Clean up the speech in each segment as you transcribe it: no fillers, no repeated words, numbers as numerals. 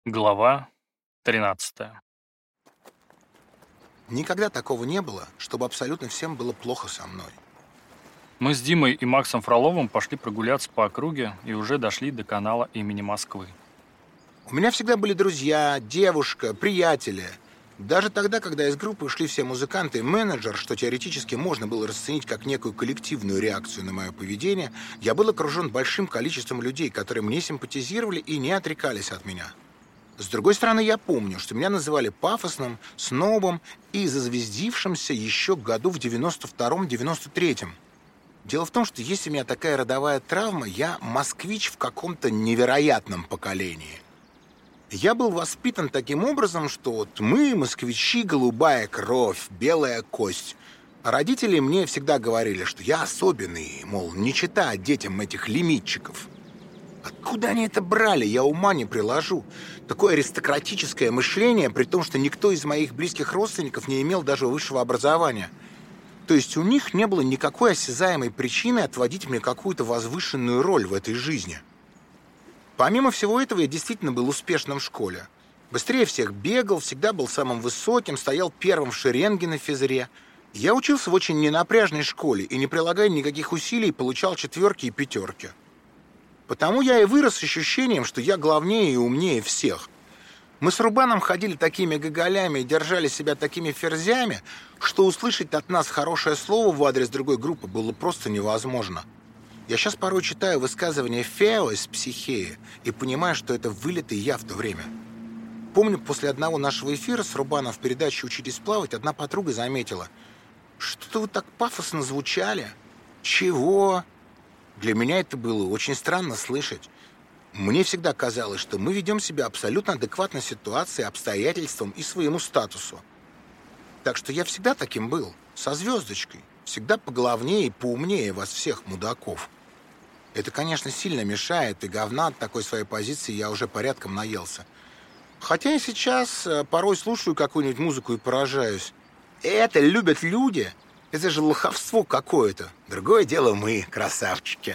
Глава 13. Никогда такого не было, чтобы абсолютно всем было плохо со мной. Мы с Димой и Максом Фроловым пошли прогуляться по округе и уже дошли до канала имени Москвы. У меня всегда были друзья, девушка, приятели. Даже тогда, когда из группы ушли все музыканты и менеджер, что теоретически можно было расценить как некую коллективную реакцию на мое поведение, я был окружен большим количеством людей, которые мне симпатизировали и не отрекались от меня. С другой стороны, я помню, что меня называли пафосным, снобом и зазвездившимся еще году в 92-93. Дело в том, что есть у меня такая родовая травма, я москвич в каком-то невероятном поколении. Я был воспитан таким образом, что вот мы, москвичи, голубая кровь, белая кость. А родители мне всегда говорили, что я особенный, мол, не чита детям этих лимитчиков. Откуда они это брали, я ума не приложу. Такое аристократическое мышление, при том, что никто из моих близких родственников не имел даже высшего образования. То есть у них не было никакой осязаемой причины отводить мне какую-то возвышенную роль в этой жизни. Помимо всего этого, я действительно был успешным в школе. Быстрее всех бегал, всегда был самым высоким, стоял первым в шеренге на физре. Я учился в очень ненапряжной школе и, не прилагая никаких усилий, получал 4 и 5. Потому я и вырос с ощущением, что я главнее и умнее всех. Мы с Рубаном ходили такими гоголями и держали себя такими ферзями, что услышать от нас хорошее слово в адрес другой группы было просто невозможно. Я сейчас порой читаю высказывания Фео из «Психеи» и понимаю, что это вылитый я в то время. Помню, после одного нашего эфира с Рубаном в передаче «Учитесь плавать» одна подруга заметила: «Что-то вы так пафосно звучали». «Чего?» Для меня это было очень странно слышать. Мне всегда казалось, что мы ведем себя абсолютно адекватно ситуации, обстоятельствам и своему статусу. Так что я всегда таким был, со звездочкой. Всегда поглавнее и поумнее вас всех, мудаков. Это, конечно, сильно мешает, и говна от такой своей позиции я уже порядком наелся. Хотя и сейчас порой слушаю какую-нибудь музыку и поражаюсь. Это любят люди? Это же лоховство какое-то. Другое дело мы, красавчики.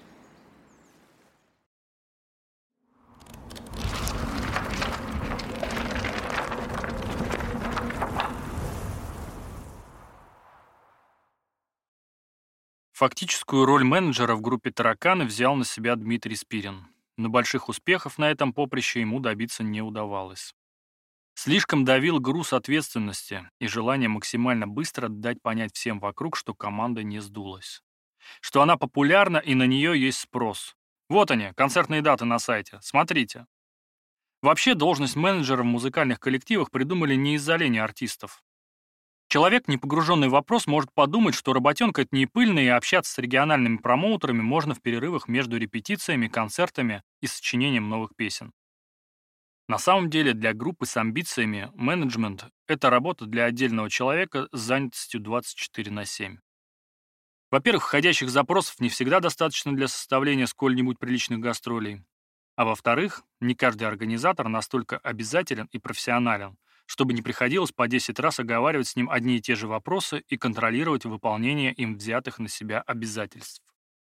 Фактическую роль менеджера в группе «Тараканы» взял на себя Дмитрий Спирин. Но больших успехов на этом поприще ему добиться не удавалось. Слишком давил груз ответственности и желание максимально быстро дать понять всем вокруг, что команда не сдулась. Что она популярна и на нее есть спрос. Вот они, концертные даты на сайте. Смотрите. Вообще, должность менеджера в музыкальных коллективах придумали не из-за лени артистов. Человек, не погруженный в вопрос, может подумать, что работенка — это не пыльная, и общаться с региональными промоутерами можно в перерывах между репетициями, концертами и сочинением новых песен. На самом деле, для группы с амбициями менеджмент — это работа для отдельного человека с занятостью 24/7. Во-первых, входящих запросов не всегда достаточно для составления сколь-нибудь приличных гастролей. А во-вторых, не каждый организатор настолько обязателен и профессионален, чтобы не приходилось по 10 раз оговаривать с ним одни и те же вопросы и контролировать выполнение им взятых на себя обязательств.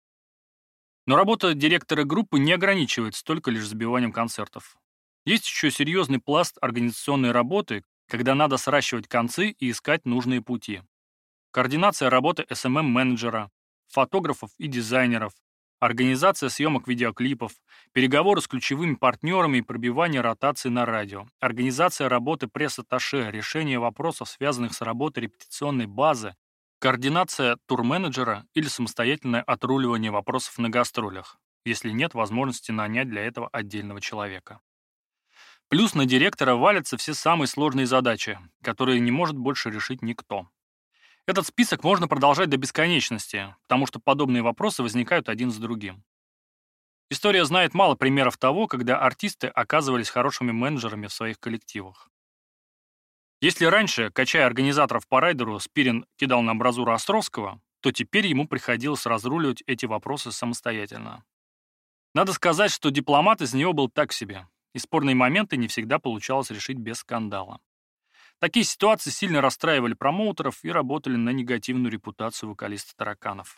Но работа директора группы не ограничивается только лишь забиванием концертов. Есть еще серьезный пласт организационной работы, когда надо сращивать концы и искать нужные пути. Координация работы SMM-менеджера, фотографов и дизайнеров, организация съемок видеоклипов, переговоры с ключевыми партнерами и пробивание ротации на радио, организация работы пресс-атташе, решение вопросов, связанных с работой репетиционной базы, координация турменеджера или самостоятельное отруливание вопросов на гастролях, если нет возможности нанять для этого отдельного человека. Плюс на директора валятся все самые сложные задачи, которые не может больше решить никто. Этот список можно продолжать до бесконечности, потому что подобные вопросы возникают один за другим. История знает мало примеров того, когда артисты оказывались хорошими менеджерами в своих коллективах. Если раньше, качая организаторов по райдеру, Спирин кидал на амбразуру Островского, то теперь ему приходилось разруливать эти вопросы самостоятельно. Надо сказать, что дипломат из него был так себе, и спорные моменты не всегда получалось решить без скандала. Такие ситуации сильно расстраивали промоутеров и работали на негативную репутацию вокалиста «Тараканов».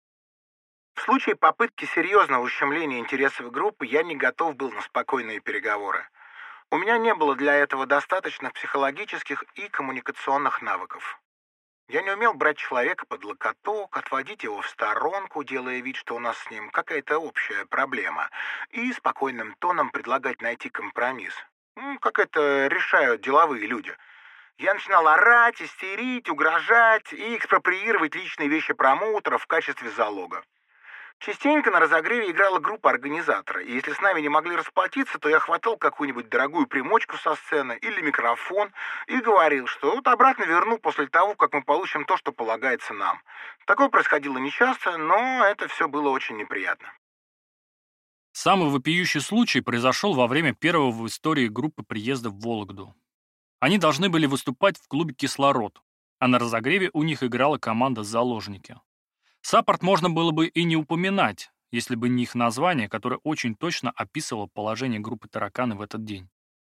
В случае попытки серьезного ущемления интересов группы я не готов был на спокойные переговоры. У меня не было для этого достаточных психологических и коммуникационных навыков. Я не умел брать человека под локоток, отводить его в сторонку, делая вид, что у нас с ним какая-то общая проблема, и спокойным тоном предлагать найти компромисс. Как это решают деловые люди. Я начинал орать, истерить, угрожать и экспроприировать личные вещи промоутера в качестве залога. Частенько на разогреве играла группа организатора, и если с нами не могли расплатиться, то я хватал какую-нибудь дорогую примочку со сцены или микрофон и говорил, что вот обратно верну после того, как мы получим то, что полагается нам. Такое происходило нечасто, но это все было очень неприятно. Самый вопиющий случай произошел во время первого в истории группы приезда в Вологду. Они должны были выступать в клубе «Кислород», а на разогреве у них играла команда «Заложники». Саппорт можно было бы и не упоминать, если бы не их название, которое очень точно описывало положение группы «Тараканы» в этот день.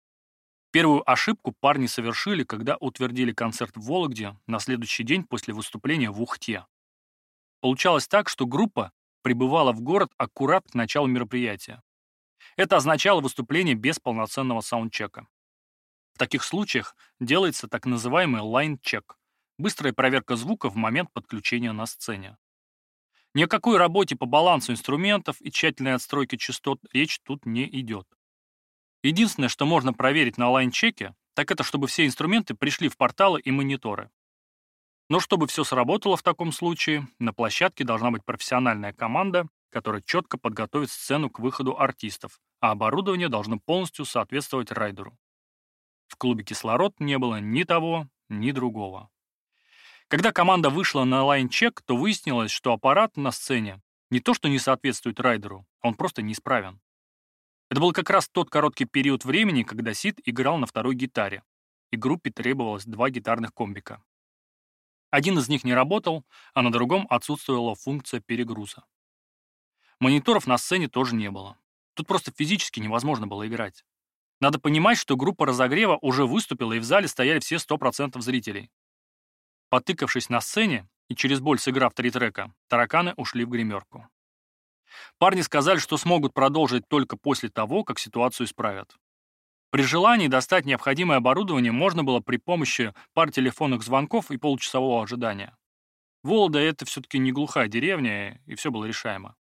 Первую ошибку парни совершили, когда утвердили концерт в Вологде на следующий день после выступления в Ухте. Получалось так, что группа прибывала в город аккурат к началу мероприятия. Это означало выступление без полноценного саундчека. В таких случаях делается так называемый лайн-чек – быстрая проверка звука в момент подключения на сцене. Ни о какой работе по балансу инструментов и тщательной отстройке частот речь тут не идет. Единственное, что можно проверить на лайн-чеке, так это чтобы все инструменты пришли в порталы и мониторы. Но чтобы все сработало в таком случае, на площадке должна быть профессиональная команда, которая четко подготовит сцену к выходу артистов, а оборудование должно полностью соответствовать райдеру. В клубе «Кислород» не было ни того, ни другого. Когда команда вышла на лайн-чек, то выяснилось, что аппарат на сцене не то что не соответствует райдеру, он просто неисправен. Это был как раз тот короткий период времени, когда Сид играл на второй гитаре, и группе требовалось 2 гитарных комбика. Один из них не работал, а на другом отсутствовала функция перегруза. Мониторов на сцене тоже не было. Тут просто физически невозможно было играть. Надо понимать, что группа разогрева уже выступила, и в зале стояли все 100% зрителей. Потыкавшись на сцене и через боль сыграв 3 трека, тараканы ушли в гримерку. Парни сказали, что смогут продолжить только после того, как ситуацию исправят. При желании достать необходимое оборудование можно было при помощи пары телефонных звонков и получасового ожидания. Вологда — это все-таки не глухая деревня, и все было решаемо.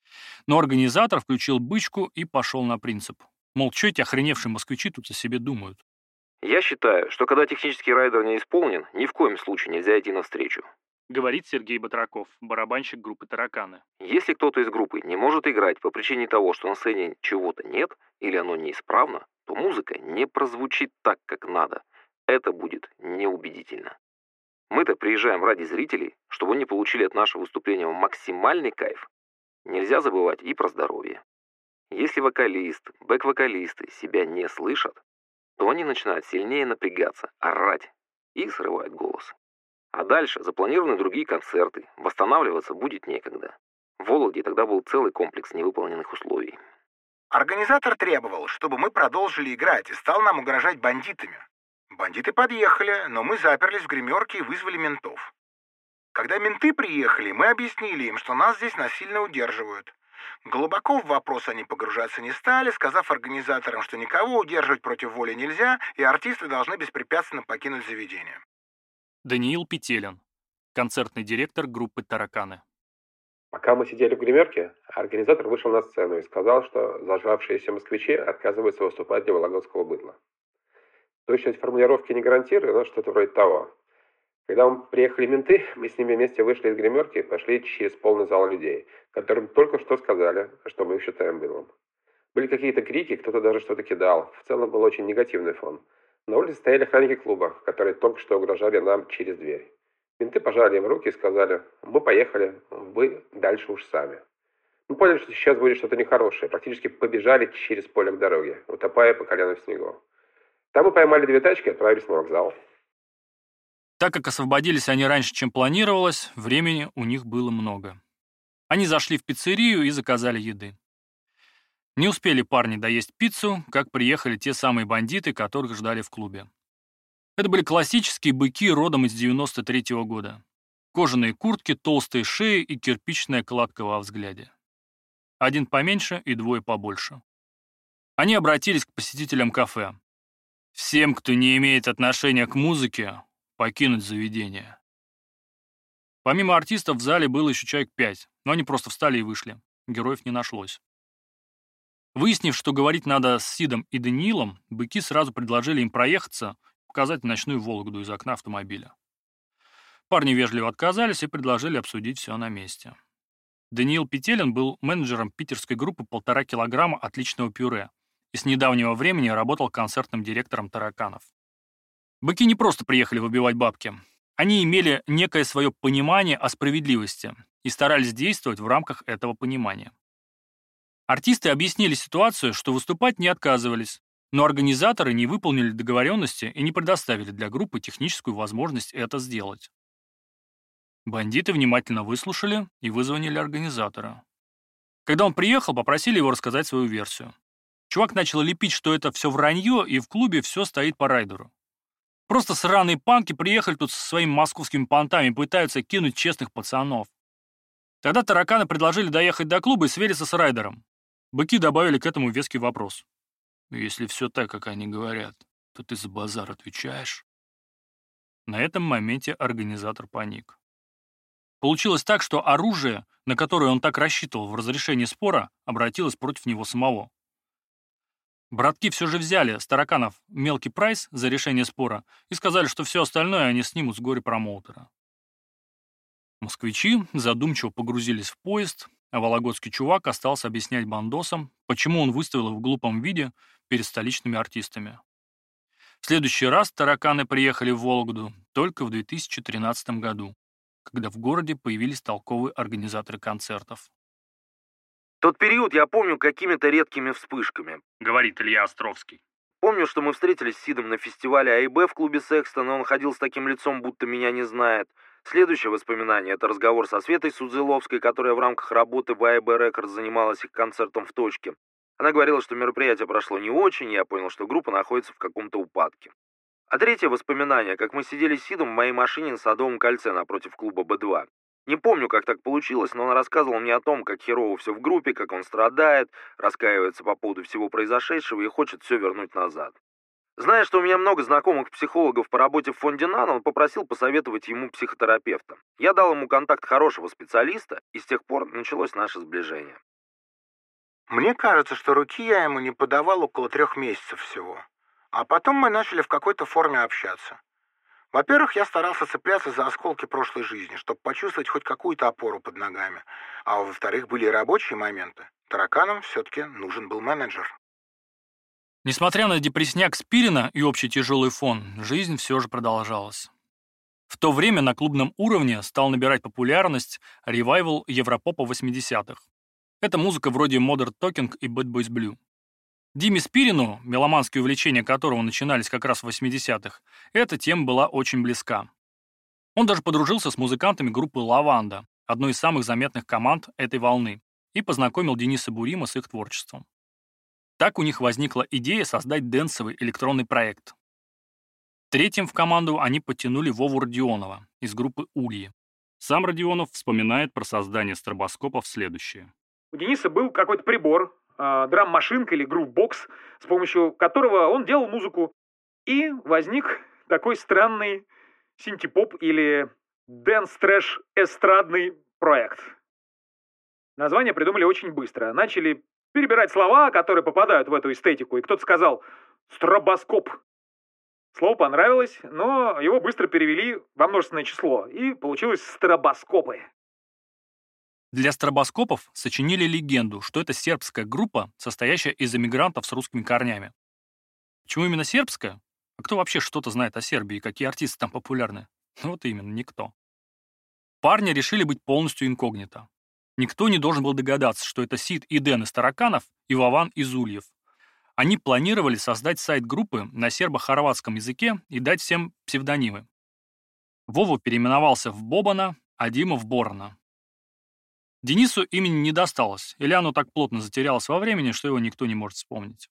Но организатор включил бычку и пошел на принцип. Мол, что эти охреневшие москвичи тут о себе думают? Я считаю, что когда технический райдер не исполнен, ни в коем случае нельзя идти навстречу. Говорит Сергей Батраков, барабанщик группы «Тараканы». Если кто-то из группы не может играть по причине того, что на сцене чего-то нет или оно неисправно, то музыка не прозвучит так, как надо. Это будет неубедительно. Мы-то приезжаем ради зрителей, чтобы они получили от нашего выступления максимальный кайф. Нельзя забывать и про здоровье. Если вокалист, бэк-вокалисты себя не слышат, то они начинают сильнее напрягаться, орать и срывают голос. А дальше запланированы другие концерты, восстанавливаться будет некогда. В Вологде тогда был целый комплекс невыполненных условий. Организатор требовал, чтобы мы продолжили играть, и стал нам угрожать бандитами. Бандиты подъехали, но мы заперлись в гримерке и вызвали ментов. Когда менты приехали, мы объяснили им, что нас здесь насильно удерживают. Глубоко в вопрос они погружаться не стали, сказав организаторам, что никого удерживать против воли нельзя, и артисты должны беспрепятственно покинуть заведение. Даниил Петелин, концертный директор группы «Тараканы». Пока мы сидели в гримерке, организатор вышел на сцену и сказал, что зажравшиеся москвичи отказываются выступать для вологодского быдла. Точность формулировки не гарантирую, но что-то вроде того. Когда приехали менты, мы с ними вместе вышли из гримерки и пошли через полный зал людей, которым только что сказали, что мы их считаем быдлом. Были какие-то крики, кто-то даже что-то кидал. В целом был очень негативный фон. На улице стояли охранники клуба, которые только что угрожали нам через дверь. Менты пожали им руки и сказали: мы поехали, вы дальше уж сами. Мы поняли, что сейчас будет что-то нехорошее, практически побежали через поле к дороге, утопая по колено в снегу. Там мы поймали 2 тачки и отправились на вокзал. Так как освободились они раньше, чем планировалось, времени у них было много. Они зашли в пиццерию и заказали еды. Не успели парни доесть пиццу, как приехали те самые бандиты, которых ждали в клубе. Это были классические быки родом из 93-го года. Кожаные куртки, толстые шеи и кирпичная кладка во взгляде. Один поменьше и 2 побольше. Они обратились к посетителям кафе. Всем, кто не имеет отношения к музыке, покинуть заведение. Помимо артистов в зале было еще человек 5, но они просто встали и вышли. Героев не нашлось. Выяснив, что говорить надо с Сидом и Даниилом, быки сразу предложили им проехаться, показать ночную Вологду из окна автомобиля. Парни вежливо отказались и предложили обсудить все на месте. Даниил Петелин был менеджером питерской группы «1,5 килограмма отличного пюре» и с недавнего времени работал концертным директором «Тараканов». Быки не просто приехали выбивать бабки. Они имели некое свое понимание о справедливости и старались действовать в рамках этого понимания. Артисты объяснили ситуацию, что выступать не отказывались, но организаторы не выполнили договоренности и не предоставили для группы техническую возможность это сделать. Бандиты внимательно выслушали и вызвонили организатора. Когда он приехал, попросили его рассказать свою версию. Чувак начал лепить, что это все вранье, и в клубе все стоит по райдеру. Просто сраные панки приехали тут со своими московскими понтами и пытаются кинуть честных пацанов. Тогда тараканы предложили доехать до клуба и свериться с райдером. Быки добавили к этому веский вопрос. «Если все так, как они говорят, то ты за базар отвечаешь?» На этом моменте организатор паник. Получилось так, что оружие, на которое он так рассчитывал в разрешении спора, обратилось против него самого. Братки все же взяли с тараканов мелкий прайс за решение спора и сказали, что все остальное они снимут с горе-промоутера. Москвичи задумчиво погрузились в поезд, а вологодский чувак остался объяснять бандосам, почему он выставил их в глупом виде перед столичными артистами. В следующий раз тараканы приехали в Вологду только в 2013 году, когда в городе появились толковые организаторы концертов. Тот период я помню какими-то редкими вспышками, Говорит Илья Островский. Помню, что мы встретились с Сидом на фестивале АИБ в клубе «Секстон», и он ходил с таким лицом, будто меня не знает. Следующее воспоминание – это разговор со Светой Судзиловской, которая в рамках работы в АИБ Рекордс занималась их концертом в точке. Она говорила, что мероприятие прошло не очень, и я понял, что группа находится в каком-то упадке. А третье воспоминание, как мы сидели с Сидом в моей машине на Садовом кольце напротив клуба Б2. Не помню, как так получилось, но он рассказывал мне о том, как херово все в группе, как он страдает, раскаивается по поводу всего произошедшего и хочет все вернуть назад. Зная, что у меня много знакомых психологов по работе в фонде «Нано», он попросил посоветовать ему психотерапевта. Я дал ему контакт хорошего специалиста, и с тех пор началось наше сближение. Мне кажется, что руки я ему не подавал около 3 месяцев всего. А потом мы начали в какой-то форме общаться. Во-первых, я старался цепляться за осколки прошлой жизни, чтобы почувствовать хоть какую-то опору под ногами. А во-вторых, были и рабочие моменты. Тараканам все-таки нужен был менеджер. Несмотря на депрессняк Спирина и общий тяжелый фон, жизнь все же продолжалась. В то время на клубном уровне стал набирать популярность ревайвал европопа 80-х. Это музыка вроде Modern Talking и Bad Boys Blue. Диме Спирину, меломанские увлечения которого начинались как раз в 80-х, эта тема была очень близка. Он даже подружился с музыкантами группы «Лаванда», одной из самых заметных команд этой волны, и познакомил Дениса Бурима с их творчеством. Так у них возникла идея создать дэнсовый электронный проект. Третьим в команду они подтянули Вову Родионова из группы «Ульи». Сам Родионов вспоминает про создание стробоскопов следующее. У Дениса был какой-то прибор, драм-машинка или грув-бокс, с помощью которого он делал музыку. И возник такой странный синти-поп или дэнс-трэш-эстрадный проект. Название придумали очень быстро. Начали перебирать слова, которые попадают в эту эстетику, и кто-то сказал «стробоскоп». Слово понравилось, но его быстро перевели во множественное число, и получилось «стробоскопы». Для стробоскопов сочинили легенду, что это сербская группа, состоящая из эмигрантов с русскими корнями. Почему именно сербская? А кто вообще что-то знает о Сербии и какие артисты там популярны? Вот именно, никто. Парни решили быть полностью инкогнито. Никто не должен был догадаться, что это Сид и Дэн из «Тараканов» и Вован из «Ульев». Они планировали создать сайт группы на сербо-хорватском языке и дать всем псевдонимы. Вова переименовался в Бобана, а Дима в Борна. Денису имени не досталось, или оно так плотно затерялось во времени, что его никто не может вспомнить.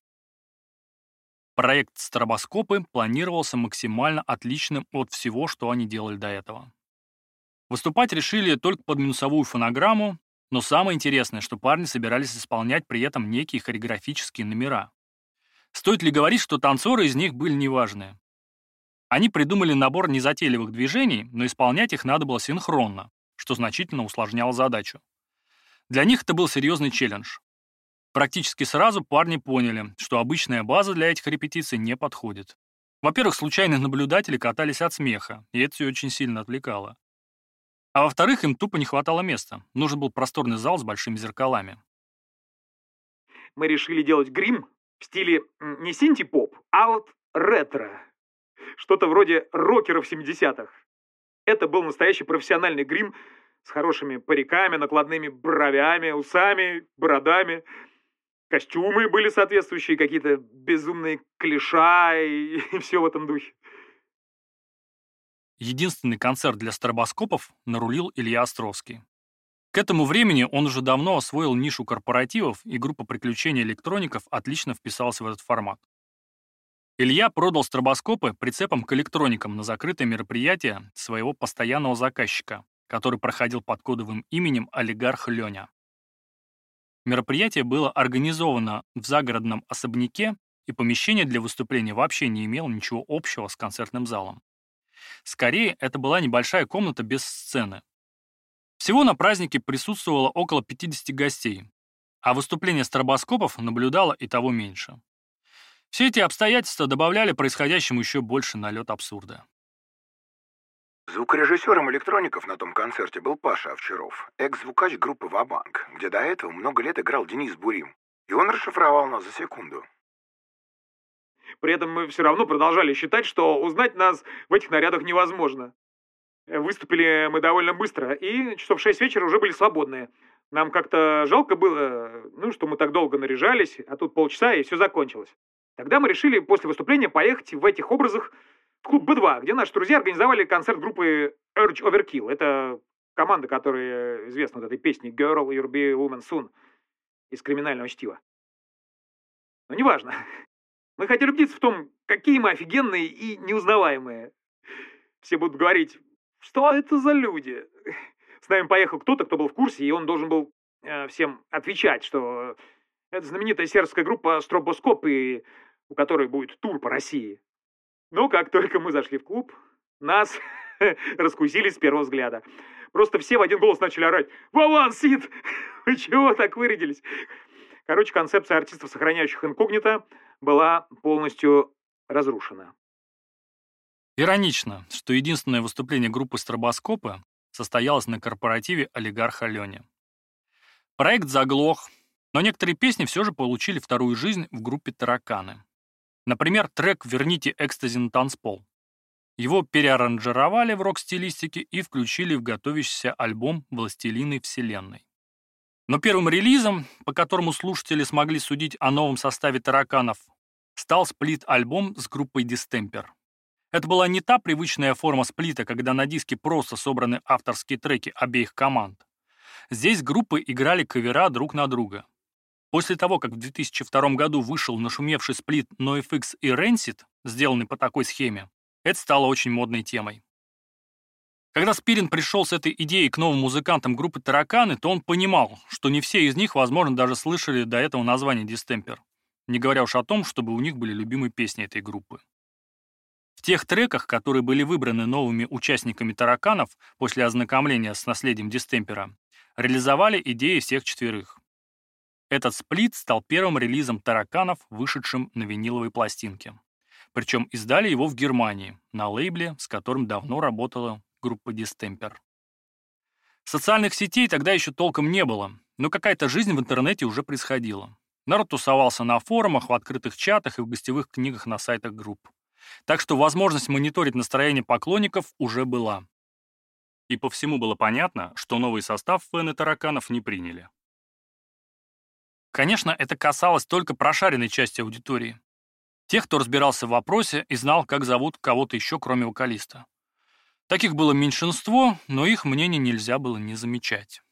Проект «Стробоскопы» планировался максимально отличным от всего, что они делали до этого. Выступать решили только под минусовую фонограмму, но самое интересное, что парни собирались исполнять при этом некие хореографические номера. Стоит ли говорить, что танцоры из них были неважные? Они придумали набор незатейливых движений, но исполнять их надо было синхронно, что значительно усложняло задачу. Для них это был серьезный челлендж. Практически сразу парни поняли, что обычная база для этих репетиций не подходит. Во-первых, случайные наблюдатели катались от смеха, и это все очень сильно отвлекало. А во-вторых, им тупо не хватало места. Нужен был просторный зал с большими зеркалами. Мы решили делать грим в стиле не синти-поп, а вот ретро. Что-то вроде рокеров 70-х. Это был настоящий профессиональный грим с хорошими париками, накладными бровями, усами, бородами. Костюмы были соответствующие, какие-то безумные клиша и все в этом духе. Единственный концерт для стробоскопов нарулил Илья Островский. К этому времени он уже давно освоил нишу корпоративов, и группа приключений электроников отлично вписалась в этот формат. Илья продал стробоскопы прицепом к электроникам на закрытое мероприятие своего постоянного заказчика, который проходил под кодовым именем «Олигарх Леня». Мероприятие было организовано в загородном особняке, и помещение для выступления вообще не имело ничего общего с концертным залом. Скорее, это была небольшая комната без сцены. Всего на празднике присутствовало около 50 гостей, а выступление стробоскопов наблюдало и того меньше. Все эти обстоятельства добавляли происходящему еще больше налет абсурда. Звукорежиссером электроников на том концерте был Паша Овчаров, экс-звукач группы «Ва-банк», где до этого много лет играл Денис Бурим, и он расшифровал нас за секунду. При этом мы все равно продолжали считать, что узнать нас в этих нарядах невозможно. Выступили мы довольно быстро, и часов в 6 вечера уже были свободные. Нам как-то жалко было, что мы так долго наряжались, а тут полчаса, и все закончилось. Тогда мы решили после выступления поехать в этих образах в клуб Б2, где наши друзья организовали концерт группы Urge Overkill. Это команда, которая известна вот этой песней «Girl, you'll be a woman soon» из «Криминального чтива». Но неважно. Мы хотели убедиться в том, какие мы офигенные и неузнаваемые. Все будут говорить, что это за люди? С нами поехал кто-то, кто был в курсе, и он должен был всем отвечать, что это знаменитая сербская группа «Стробоскоп», и у которой будет тур по России. Но как только мы зашли в клуб, нас раскусили с первого взгляда. Просто все в один голос начали орать: «Вован, Сид! Вы чего так вырядились?» Короче, концепция артистов, сохраняющих инкогнито, была полностью разрушена. Иронично, что единственное выступление группы «Стробоскопы» состоялось на корпоративе олигарха Лени. Проект заглох, но некоторые песни все же получили вторую жизнь в группе «Тараканы». Например, трек «Верните экстази на танцпол». Его переаранжировали в рок-стилистике и включили в готовящийся альбом «Властелины вселенной». Но первым релизом, по которому слушатели смогли судить о новом составе «Тараканов», стал сплит-альбом с группой Distemper. Это была не та привычная форма сплита, когда на диске просто собраны авторские треки обеих команд. Здесь группы играли кавера друг на друга. После того, как в 2002 году вышел нашумевший сплит NoFX и Rancid, сделанный по такой схеме, это стало очень модной темой. Когда Спирин пришел с этой идеей к новым музыкантам группы «Тараканы», то он понимал, что не все из них, возможно, даже слышали до этого название Distemper, не говоря уж о том, чтобы у них были любимые песни этой группы. В тех треках, которые были выбраны новыми участниками «Тараканов» после ознакомления с наследием Дистемпера, реализовали идеи всех четверых. Этот сплит стал первым релизом «Тараканов», вышедшим на виниловой пластинке. Причем издали его в Германии, на лейбле, с которым давно работала группа Distemper. Социальных сетей тогда еще толком не было, но какая-то жизнь в интернете уже происходила. Народ тусовался на форумах, в открытых чатах и в гостевых книгах на сайтах групп. Так что возможность мониторить настроение поклонников уже была. И по всему было понятно, что новый состав фэны «Тараканов» не приняли. Конечно, это касалось только прошаренной части аудитории. Тех, кто разбирался в вопросе и знал, как зовут кого-то еще, кроме вокалиста. Таких было меньшинство, но их мнение нельзя было не замечать.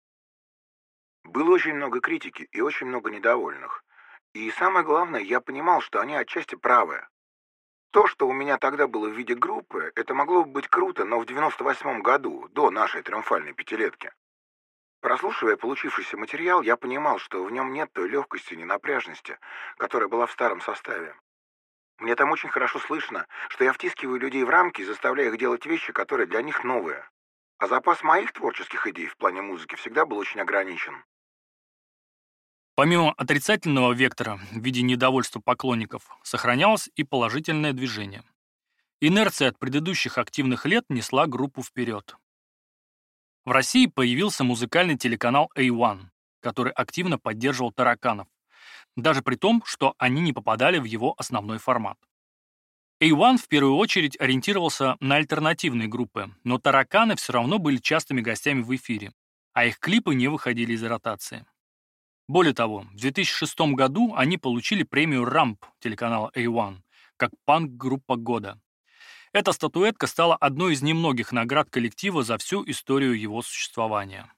Было очень много критики и очень много недовольных. И самое главное, я понимал, что они отчасти правы. То, что у меня тогда было в виде группы, это могло бы быть круто, но в 98-м году, до нашей триумфальной пятилетки. Прослушивая получившийся материал, я понимал, что в нем нет той легкости и ненапряжности, которая была в старом составе. Мне там очень хорошо слышно, что я втискиваю людей в рамки и заставляю их делать вещи, которые для них новые. А запас моих творческих идей в плане музыки всегда был очень ограничен. Помимо отрицательного вектора в виде недовольства поклонников, сохранялось и положительное движение. Инерция от предыдущих активных лет несла группу вперед. В России появился музыкальный телеканал A1, который активно поддерживал тараканов, даже при том, что они не попадали в его основной формат. A1 в первую очередь ориентировался на альтернативные группы, но тараканы все равно были частыми гостями в эфире, а их клипы не выходили из ротации. Более того, в 2006 году они получили премию RAMP телеканала A1 как панк-группа года. Эта статуэтка стала одной из немногих наград коллектива за всю историю его существования.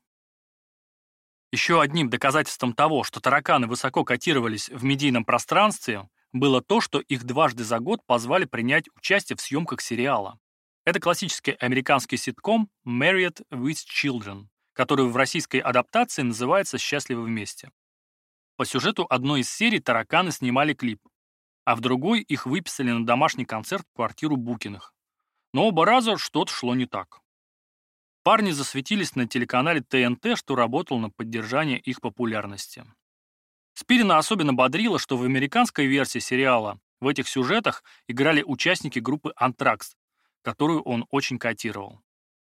Еще одним доказательством того, что тараканы высоко котировались в медийном пространстве, было то, что их дважды за год позвали принять участие в съемках сериала. Это классический американский ситком «Married with Children», который в российской адаптации называется «Счастливы вместе». По сюжету одной из серий тараканы снимали клип, а в другой их выписали на домашний концерт в квартиру Букиных. Но оба раза что-то шло не так. Парни засветились на телеканале ТНТ, что работал на поддержание их популярности. Спирина особенно бодрило, что в американской версии сериала в этих сюжетах играли участники группы «Антракс», которую он очень котировал.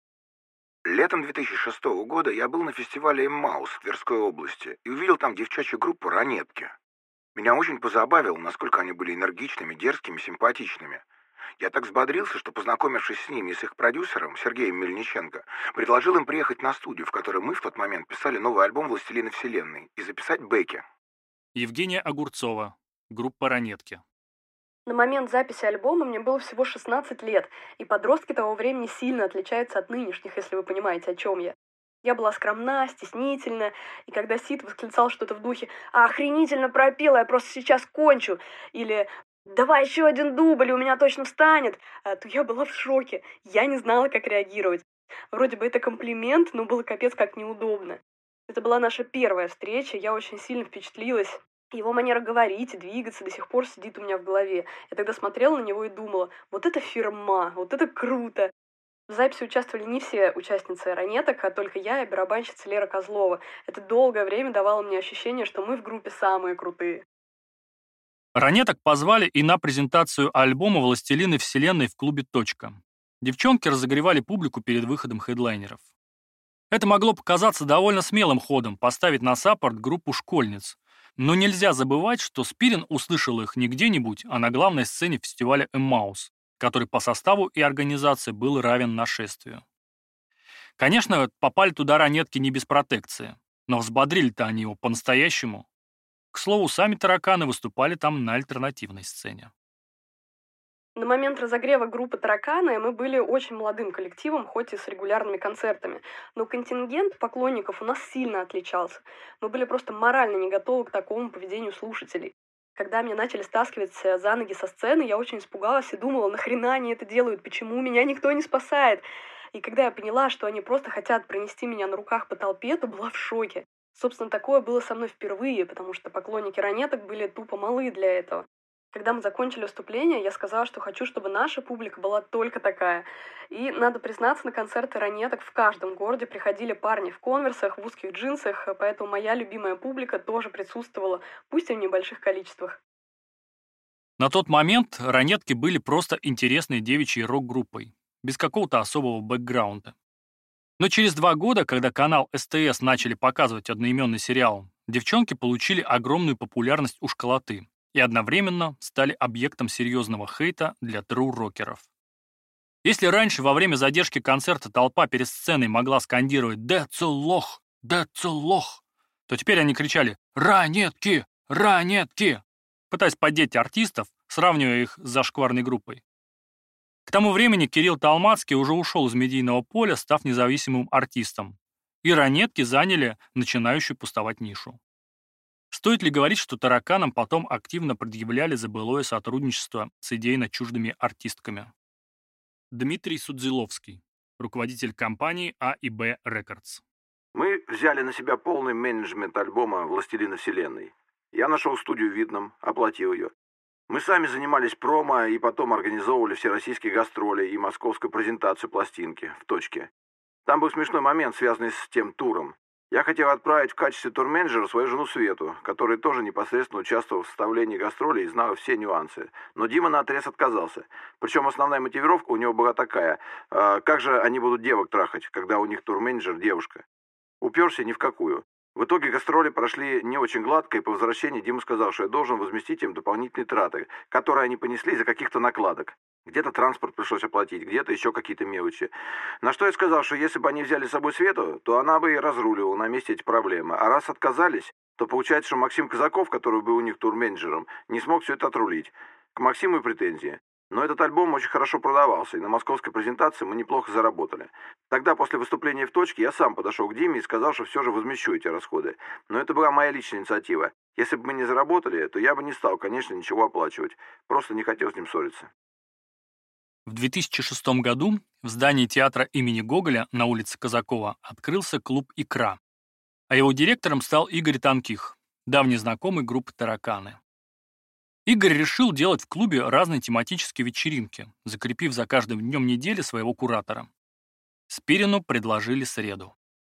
Летом 2006 года я был на фестивале «Эммаус» в Тверской области и увидел там девчачью группу «Ранетки». Меня очень позабавило, насколько они были энергичными, дерзкими, симпатичными. Я так взбодрился, что, познакомившись с ними и с их продюсером, Сергеем Мельниченко, предложил им приехать на студию, в которой мы в тот момент писали новый альбом «Властелины вселенной», и записать бэки. Евгения Огурцова, группа «Ранетки». На момент записи альбома мне было всего 16 лет, и подростки того времени сильно отличаются от нынешних, если вы понимаете, о чем я. Я была скромна, стеснительна, и когда Сид восклицал что-то в духе «Охренительно пропела, я просто сейчас кончу!» или «Давай еще один дубль, у меня точно встанет!», то я была в шоке, я не знала, как реагировать. Вроде бы это комплимент, но было капец как неудобно. Это была наша первая встреча, я очень сильно впечатлилась. Его манера говорить и двигаться до сих пор сидит у меня в голове. Я тогда смотрела на него и думала, вот это фирма, вот это круто. В записи участвовали не все участницы «Ранеток», а только я и барабанщица Лера Козлова. Это долгое время давало мне ощущение, что мы в группе самые крутые. «Ранеток» позвали и на презентацию альбома «Властелины вселенной» в клубе «Точка». Девчонки разогревали публику перед выходом хедлайнеров. Это могло показаться довольно смелым ходом поставить на саппорт группу школьниц, но нельзя забывать, что Спирин услышал их не где-нибудь, а на главной сцене фестиваля «Эммаус», который по составу и организации был равен нашествию. Конечно, попали туда «Ранетки» не без протекции, но взбодрили-то они его по-настоящему. К слову, сами тараканы выступали там на альтернативной сцене. На момент разогрева группы «Тараканы» мы были очень молодым коллективом, хоть и с регулярными концертами, но контингент поклонников у нас сильно отличался. Мы были просто морально не готовы к такому поведению слушателей. Когда меня начали стаскивать за ноги со сцены, я очень испугалась и думала, нахрена они это делают, почему меня никто не спасает. И когда я поняла, что они просто хотят пронести меня на руках по толпе, то была в шоке. Собственно, такое было со мной впервые, потому что поклонники «Ранеток» были тупо малы для этого. Когда мы закончили выступление, я сказала, что хочу, чтобы наша публика была только такая. И, надо признаться, на концерты «Ранеток» в каждом городе приходили парни в конверсах, в узких джинсах, поэтому моя любимая публика тоже присутствовала, пусть и в небольших количествах. На тот момент «Ранетки» были просто интересной девичьей рок-группой, без какого-то особого бэкграунда. Но через 2 года, когда канал СТС начали показывать одноименный сериал, девчонки получили огромную популярность у школоты и одновременно стали объектом серьезного хейта для тру-рокеров. Если раньше во время задержки концерта толпа перед сценой могла скандировать «Децл-лох! Децл-лох!», то теперь они кричали «Ранетки! Ранетки!», пытаясь поддеть артистов, сравнивая их с зашкварной группой. К тому времени Кирилл Талмацкий уже ушел из медийного поля, став независимым артистом, и «Ранетки» заняли начинающую пустовать нишу. Стоит ли говорить, что тараканам потом активно предъявляли за былое сотрудничество с идейно чуждыми артистками? Дмитрий Судзиловский, руководитель компании А&Б Records. Мы взяли на себя полный менеджмент альбома «Властелина вселенной». Я нашел студию в Видном, оплатил ее. Мы сами занимались промо и потом организовывали всероссийские гастроли и московскую презентацию пластинки в точке. Там был смешной момент, связанный с тем туром. Я хотел отправить в качестве турменеджера свою жену Свету, которая тоже непосредственно участвовала в составлении гастролей и знала все нюансы. Но Дима наотрез отказался. Причем основная мотивировка у него была такая. Как же они будут девок трахать, когда у них турменеджер девушка? Уперся ни в какую. В итоге гастроли прошли не очень гладко, и по возвращении Дима сказал, что я должен возместить им дополнительные траты, которые они понесли из-за каких-то накладок. Где-то транспорт пришлось оплатить, где-то еще какие-то мелочи. На что я сказал, что если бы они взяли с собой Свету, то она бы и разруливала на месте эти проблемы. А раз отказались, то получается, что Максим Казаков, который был у них турменеджером, не смог все это отрулить. К Максиму и претензии. Но этот альбом очень хорошо продавался, и на московской презентации мы неплохо заработали. Тогда, после выступления в точке, я сам подошел к Диме и сказал, что все же возмещу эти расходы. Но это была моя личная инициатива. Если бы мы не заработали, то я бы не стал, конечно, ничего оплачивать. Просто не хотел с ним ссориться. В 2006 году в здании театра имени Гоголя на улице Казакова открылся клуб «Икра», а его директором стал Игорь Тонких, давний знакомый группы «Тараканы». Игорь решил делать в клубе разные тематические вечеринки, закрепив за каждым днем недели своего куратора. Спирину предложили среду.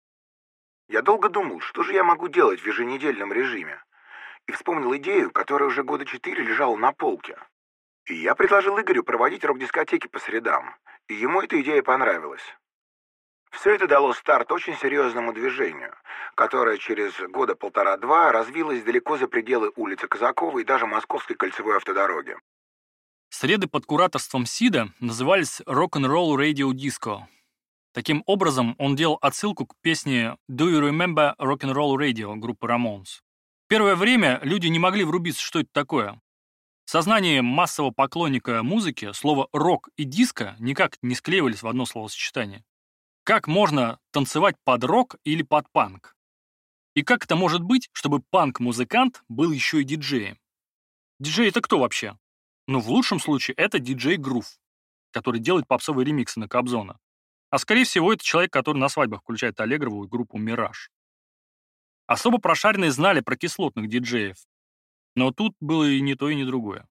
Я долго думал, что же я могу делать в еженедельном режиме, и вспомнил идею, которая уже года 4 лежала на полке. И я предложил Игорю проводить рок-дискотеки по средам, и ему эта идея понравилась. Все это дало старт очень серьезному движению, которое через года 1,5-2 развилось далеко за пределы улицы Казакова и даже Московской кольцевой автодороги. Среды под кураторством Сида назывались Rock-and-Roll Radio Disco. Таким образом, он делал отсылку к песне «Do you remember Rock-and-Roll Radio» группы Ramones. Первое время люди не могли врубиться, что это такое. В сознании массового поклонника музыки слово «рок» и «диско» никак не склеивались в одно словосочетание. Как можно танцевать под рок или под панк? И как это может быть, чтобы панк-музыкант был еще и диджеем? Диджей — это кто вообще? Ну, в лучшем случае, это диджей Грув, который делает попсовые ремиксы на Кобзона. А скорее всего, это человек, который на свадьбах включает Аллегрову и группу «Мираж». Особо прошаренные знали про кислотных диджеев. Но тут было и не то, и не другое.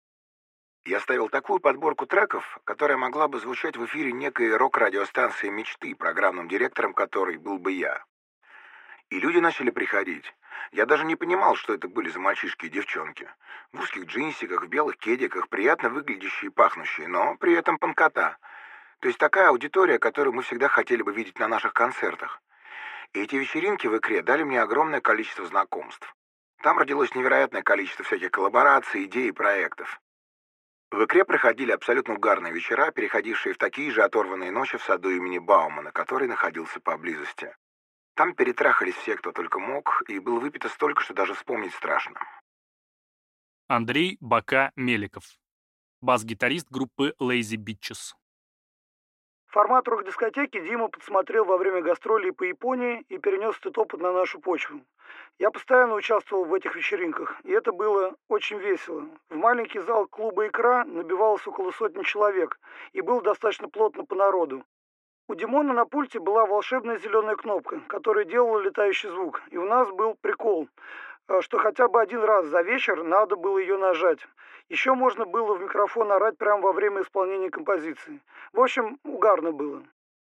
Я ставил такую подборку треков, которая могла бы звучать в эфире некой рок-радиостанции мечты, программным директором которой был бы я. И люди начали приходить. Я даже не понимал, что это были за мальчишки и девчонки. В узких джинсиках, в белых кедиках, приятно выглядящие и пахнущие, но при этом панкота. То есть такая аудитория, которую мы всегда хотели бы видеть на наших концертах. И эти вечеринки в «Икре» дали мне огромное количество знакомств. Там родилось невероятное количество всяких коллабораций, идей и проектов. В «Икре» проходили абсолютно угарные вечера, переходившие в такие же оторванные ночи в саду имени Баумана, который находился поблизости. Там перетрахались все, кто только мог, и было выпито столько, что даже вспомнить страшно. Андрей Бака Меликов, бас-гитарист группы Lazy Bitches. Формат рок-дискотеки Дима подсмотрел во время гастролей по Японии и перенес этот опыт на нашу почву. Я постоянно участвовал в этих вечеринках, и это было очень весело. В маленький зал клуба «Икра» набивалось около 100 человек, и было достаточно плотно по народу. У Димона на пульте была волшебная зеленая кнопка, которая делала летающий звук, и у нас был прикол, что хотя бы один раз за вечер надо было ее нажать. Еще можно было в микрофон орать прямо во время исполнения композиции. В общем, угарно было.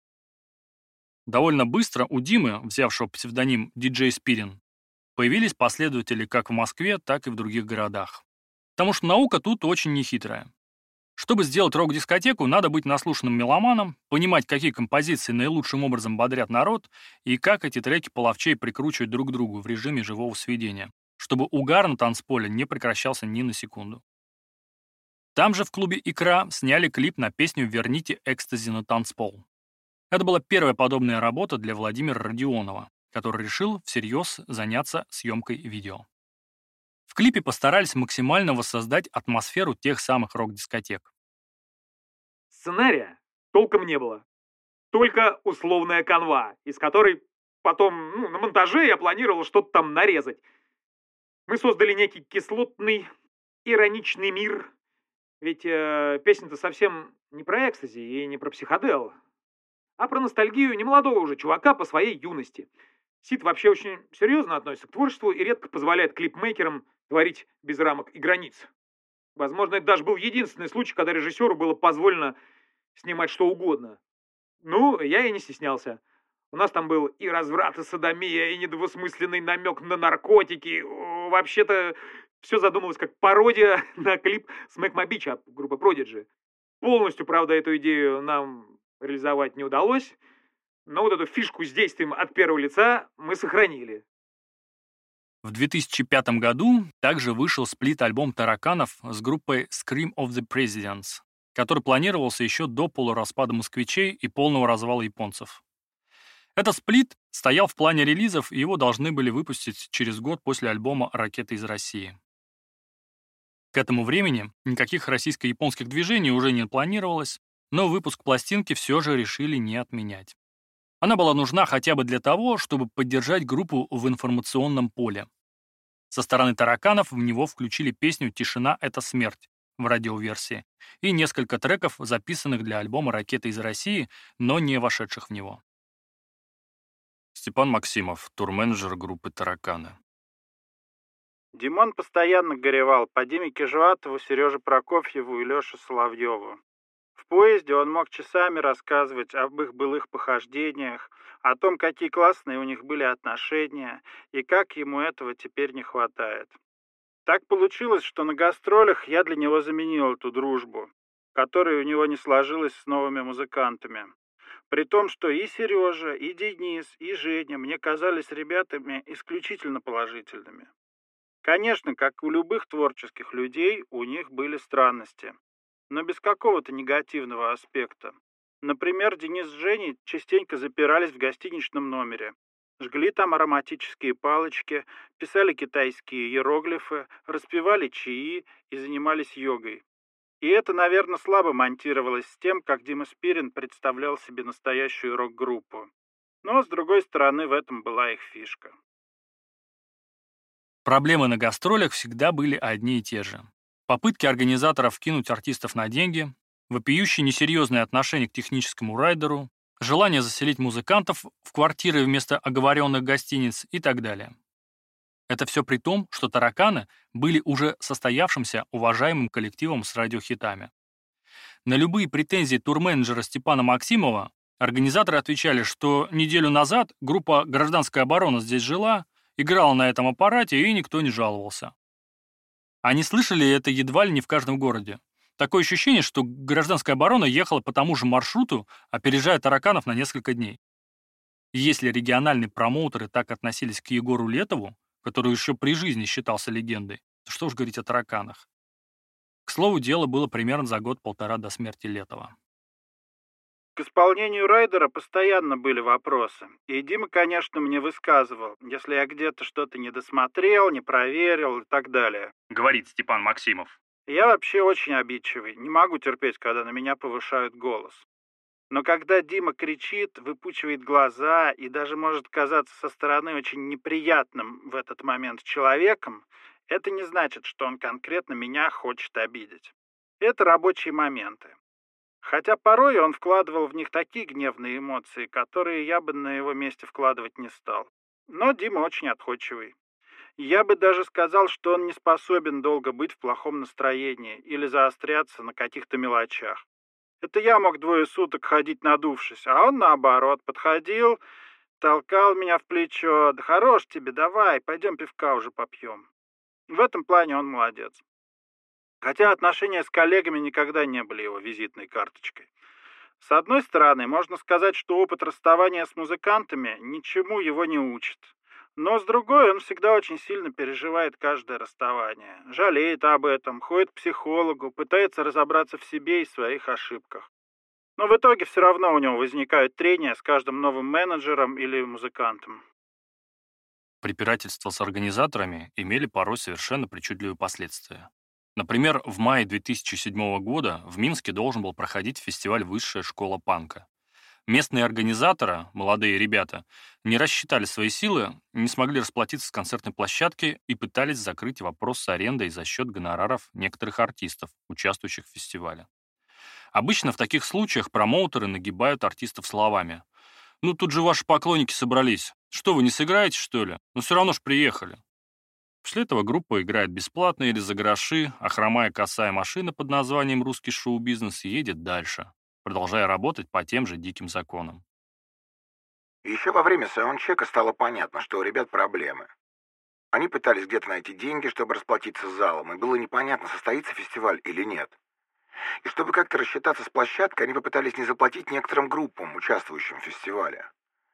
Довольно быстро у Димы, взявшего псевдоним DJ Спирин, появились последователи как в Москве, так и в других городах. Потому что наука тут очень нехитрая. Чтобы сделать рок-дискотеку, надо быть наслушанным меломаном, понимать, какие композиции наилучшим образом бодрят народ и как эти треки половчей прикручивать друг к другу в режиме живого сведения, чтобы угар на танцполе не прекращался ни на секунду. Там же в клубе «Икра» сняли клип на песню «Верните экстази на танцпол». Это была первая подобная работа для Владимира Родионова, который решил всерьез заняться съемкой видео. В клипе постарались максимально воссоздать атмосферу тех самых рок-дискотек. Сценария толком не было. Только условная канва, из которой потом на монтаже я планировал что-то там нарезать. Мы создали некий кислотный, ироничный мир. Ведь песня-то совсем не про экстази и не про психодел, а про ностальгию немолодого уже чувака по своей юности. Сид вообще очень серьезно относится к творчеству и редко позволяет клипмейкерам творить без рамок и границ. Возможно, это даже был единственный случай, когда режиссеру было позволено снимать что угодно. Ну, я и не стеснялся. У нас там был и разврат, и содомия, и недвусмысленный намек на наркотики. Вообще-то все задумалось как пародия на клип «Smack My Bitch» от группы Prodigy. Полностью, правда, эту идею нам реализовать не удалось, но вот эту фишку с действием от первого лица мы сохранили. В 2005 году также вышел сплит-альбом «Тараканов» с группой Scream of the Presidents, который планировался еще до полураспада москвичей и полного развала японцев. Этот сплит стоял в плане релизов, и его должны были выпустить через год после альбома «Ракеты из России». К этому времени никаких российско-японских движений уже не планировалось, но выпуск пластинки все же решили не отменять. Она была нужна хотя бы для того, чтобы поддержать группу в информационном поле. Со стороны «Тараканов» в него включили песню «Тишина — это смерть» в радиоверсии и несколько треков, записанных для альбома «Ракеты из России», но не вошедших в него. Степан Максимов, турменеджер группы «Тараканы». Димон постоянно горевал по Диме Кижеватову, Сереже Прокофьеву и Леше Соловьеву. В поезде он мог часами рассказывать об их былых похождениях, о том, какие классные у них были отношения и как ему этого теперь не хватает. Так получилось, что на гастролях я для него заменил эту дружбу, которая у него не сложилась с новыми музыкантами. При том, что и Сережа, и Денис, и Женя мне казались ребятами исключительно положительными. Конечно, как у любых творческих людей, у них были странности, но без какого-то негативного аспекта. Например, Денис с Женей частенько запирались в гостиничном номере, жгли там ароматические палочки, писали китайские иероглифы, распевали чаи и занимались йогой. И это, наверное, слабо монтировалось с тем, как Дима Спирин представлял себе настоящую рок-группу. Но, с другой стороны, в этом была их фишка. Проблемы на гастролях всегда были одни и те же. Попытки организаторов кинуть артистов на деньги, вопиющее несерьезное отношение к техническому райдеру, желание заселить музыкантов в квартиры вместо оговоренных гостиниц и так далее. Это все при том, что «Тараканы» были уже состоявшимся уважаемым коллективом с радиохитами. На любые претензии турменеджера Степана Максимова организаторы отвечали, что неделю назад группа «Гражданская оборона» здесь жила, играла на этом аппарате, и никто не жаловался. Они слышали это едва ли не в каждом городе. Такое ощущение, что «Гражданская оборона» ехала по тому же маршруту, опережая «Тараканов» на несколько дней. И если региональные промоутеры так относились к Егору Летову, который еще при жизни считался легендой, то что уж говорить о «Тараканах». К слову, дело было примерно за год-полтора до смерти Летова. К исполнению райдера постоянно были вопросы. И Дима, конечно, мне высказывал, если я где-то что-то не досмотрел, не проверил и так далее. Говорит Степан Максимов. Я вообще очень обидчивый, не могу терпеть, когда на меня повышают голос. Но когда Дима кричит, выпучивает глаза и даже может казаться со стороны очень неприятным в этот момент человеком, это не значит, что он конкретно меня хочет обидеть. Это рабочие моменты. Хотя порой он вкладывал в них такие гневные эмоции, которые я бы на его месте вкладывать не стал. Но Дима очень отходчивый. Я бы даже сказал, что он не способен долго быть в плохом настроении или заостряться на каких-то мелочах. Это я мог 2 суток ходить надувшись, а он, наоборот, подходил, толкал меня в плечо. «Да хорош тебе, давай, пойдем пивка уже попьем». В этом плане он молодец. Хотя отношения с коллегами никогда не были его визитной карточкой. С одной стороны, можно сказать, что опыт расставания с музыкантами ничему его не учит. Но с другой, он всегда очень сильно переживает каждое расставание. Жалеет об этом, ходит к психологу, пытается разобраться в себе и своих ошибках. Но в итоге все равно у него возникают трения с каждым новым менеджером или музыкантом. Препирательства с организаторами имели порой совершенно причудливые последствия. Например, в мае 2007 года в Минске должен был проходить фестиваль «Высшая школа панка». Местные организаторы, молодые ребята, не рассчитали свои силы, не смогли расплатиться с концертной площадки и пытались закрыть вопрос с арендой за счет гонораров некоторых артистов, участвующих в фестивале. Обычно в таких случаях промоутеры нагибают артистов словами. «Ну тут же ваши поклонники собрались, Что, вы не сыграете, что ли? Ну все равно ж приехали. После этого группа играет бесплатно или за гроши, а хромая косая машина под названием «Русский шоу-бизнес» едет дальше, продолжая работать по тем же диким законам. Еще во время саундчека стало понятно, что у ребят проблемы. Они пытались где-то найти деньги, чтобы расплатиться с залом, и было непонятно, состоится фестиваль или нет. И чтобы как-то рассчитаться с площадкой, они попытались не заплатить некоторым группам, участвующим в фестивале.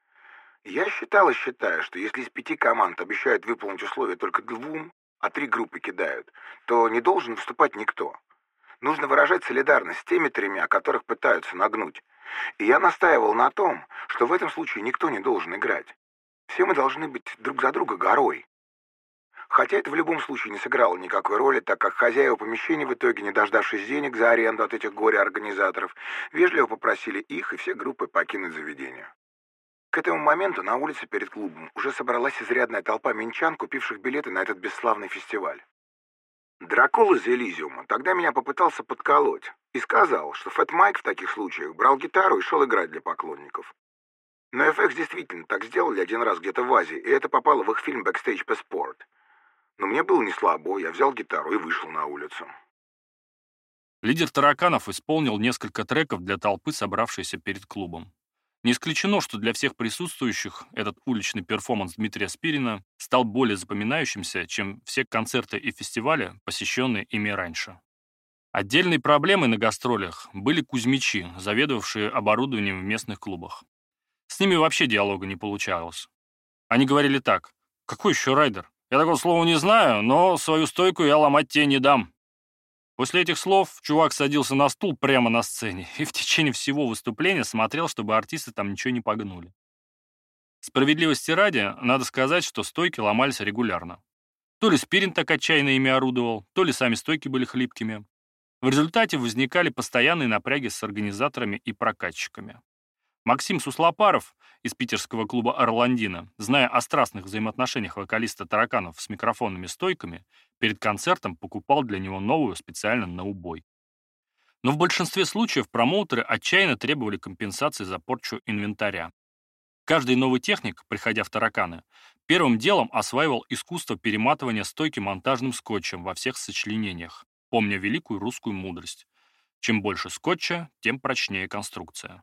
Я считал и считаю, что если из 5 команд обещают выполнить условия только 2, а 3 группы кидают, то не должен выступать никто. Нужно выражать солидарность с теми 3, которых пытаются нагнуть. И я настаивал на том, что в этом случае никто не должен играть. Все мы должны быть друг за друга горой. Хотя это в любом случае не сыграло никакой роли, так как хозяева помещения, в итоге, не дождавшись денег за аренду от этих горе-организаторов, вежливо попросили их и все группы покинуть заведение. К этому моменту на улице перед клубом уже собралась изрядная толпа минчан, купивших билеты на этот бесславный фестиваль. Дракул из Элизиума тогда меня попытался подколоть и сказал, что Фэт Майк в таких случаях брал гитару и шел играть для поклонников. Но FX действительно так сделали один раз где-то в Азии, и это попало в их фильм «Backstage Passport». Но мне было не слабо, я взял гитару и вышел на улицу. Лидер тараканов исполнил несколько треков для толпы, собравшейся перед клубом. Не исключено, что для всех присутствующих этот уличный перформанс Дмитрия Спирина стал более запоминающимся, чем все концерты и фестивали, посещенные ими раньше. Отдельной проблемой на гастролях были кузьмичи, заведовавшие оборудованием в местных клубах. С ними вообще диалога не получалось. Они говорили так: «Какой еще райдер? Я такого слова не знаю, но свою стойку я ломать тебе не дам». После этих слов чувак садился на стул прямо на сцене и в течение всего выступления смотрел, чтобы артисты там ничего не погнули. Справедливости ради, надо сказать, что стойки ломались регулярно. То ли Спирин так отчаянно ими орудовал, то ли сами стойки были хлипкими. В результате возникали постоянные напряги с организаторами и прокатчиками. Максим Суслопаров из питерского клуба «Орландина», зная о страстных взаимоотношениях вокалиста тараканов с микрофонными стойками, перед концертом покупал для него новую специально на убой. Но в большинстве случаев промоутеры отчаянно требовали компенсации за порчу инвентаря. Каждый новый техник, приходя в тараканы, первым делом осваивал искусство перематывания стойки монтажным скотчем во всех сочленениях, помня великую русскую мудрость: чем больше скотча, тем прочнее конструкция.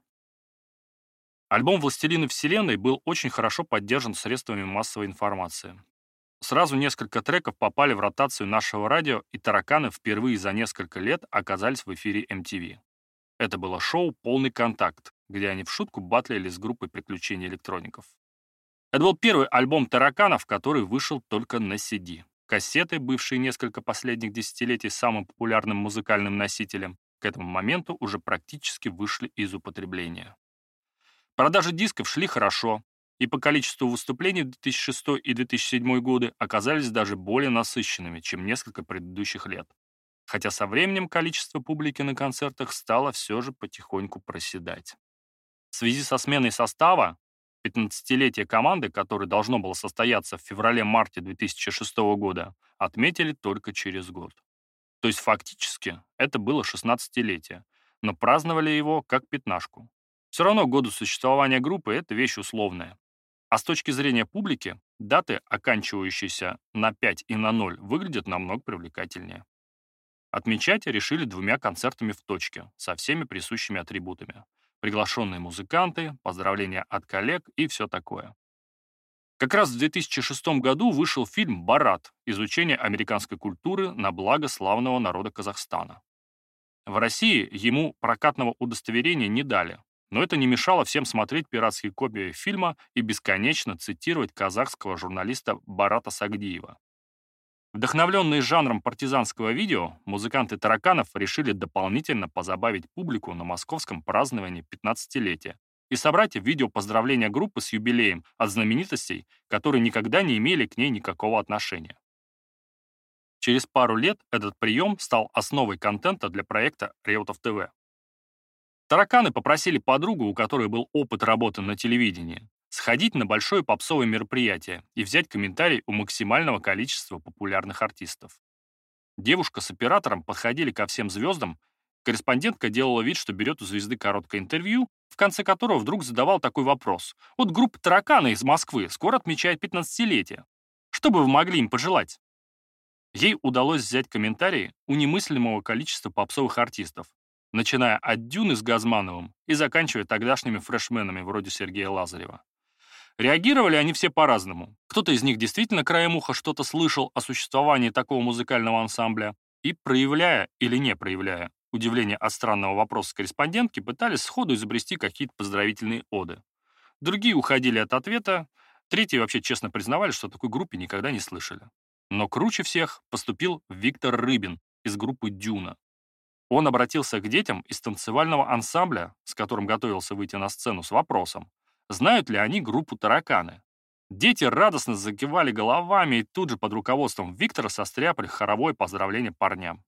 Альбом «Властелины вселенной» был очень хорошо поддержан средствами массовой информации. Сразу несколько треков попали в ротацию нашего радио, и тараканы впервые за несколько лет оказались в эфире MTV. Это было шоу «Полный контакт», где они в шутку батлили с группой «Приключения электроников». Это был первый альбом тараканов, который вышел только на CD. Кассеты, бывшие несколько последних десятилетий самым популярным музыкальным носителем, к этому моменту уже практически вышли из употребления. Продажи дисков шли хорошо, и по количеству выступлений в 2006 и 2007 годы оказались даже более насыщенными, чем несколько предыдущих лет. Хотя со временем количество публики на концертах стало все же потихоньку проседать. В связи со сменой состава 15-летие команды, которое должно было состояться в феврале-марте 2006 года, отметили только через год. То есть фактически это было 16-летие, но праздновали его как пятнашку. Все равно годы существования группы — это вещь условная. А с точки зрения публики, даты, оканчивающиеся на 5 и на 0, выглядят намного привлекательнее. Отмечать решили 2 концертами в точке, со всеми присущими атрибутами. Приглашенные музыканты, поздравления от коллег и все такое. Как раз в 2006 году вышел фильм «Барат. Изучение американской культуры на благо славного народа Казахстана». В России ему прокатного удостоверения не дали, но это не мешало всем смотреть пиратские копии фильма и бесконечно цитировать казахского журналиста Барата Сагдиева. Вдохновленные жанром партизанского видео, музыканты тараканов решили дополнительно позабавить публику на московском праздновании 15-летия и собрать видео поздравления группы с юбилеем от знаменитостей, которые никогда не имели к ней никакого отношения. Через пару лет этот прием стал основой контента для проекта Реутов ТВ. Тараканы попросили подругу, у которой был опыт работы на телевидении, сходить на большое попсовое мероприятие и взять комментарий у максимального количества популярных артистов. Девушка с оператором подходили ко всем звездам, корреспондентка делала вид, что берет у звезды короткое интервью, в конце которого вдруг задавал такой вопрос. Вот группа «Тараканы» из Москвы скоро отмечает 15-летие. Что бы вы могли им пожелать? Ей удалось взять комментарии у немыслимого количества попсовых артистов, начиная от Дюны с Газмановым и заканчивая тогдашними фрешменами вроде Сергея Лазарева. Реагировали они все по-разному. Кто-то из них действительно краем уха что-то слышал о существовании такого музыкального ансамбля и, проявляя или не проявляя удивление от странного вопроса корреспондентки, пытались сходу изобрести какие-то поздравительные оды. Другие уходили от ответа, третьи вообще честно признавали, что о такой группе никогда не слышали. Но круче всех поступил Виктор Рыбин из группы «Дюна». Он обратился к детям из танцевального ансамбля, с которым готовился выйти на сцену, с вопросом, знают ли они группу «Тараканы». Дети радостно закивали головами и тут же под руководством Виктора состряпали хоровое поздравление парням.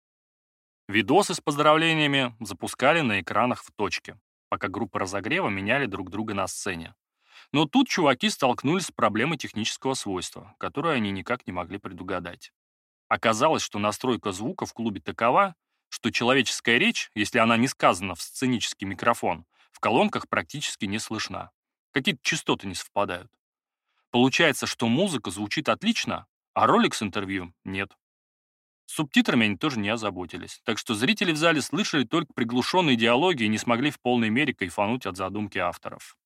Видосы с поздравлениями запускали на экранах в точке, пока группы разогрева меняли друг друга на сцене. Но тут чуваки столкнулись с проблемой технического свойства, которую они никак не могли предугадать. Оказалось, что настройка звука в клубе такова, что человеческая речь, если она не сказана в сценический микрофон, в колонках практически не слышна. Какие-то частоты не совпадают. Получается, что музыка звучит отлично, а ролик с интервью нет. С субтитрами они тоже не озаботились, так что зрители в зале слышали только приглушенные диалоги и не смогли в полной мере кайфануть от задумки авторов.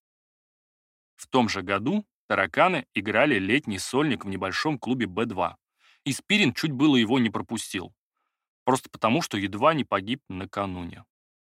В том же году «Тараканы» играли летний сольник в небольшом клубе «Б2», и Спирин чуть было его не пропустил, просто потому, что едва не погиб накануне.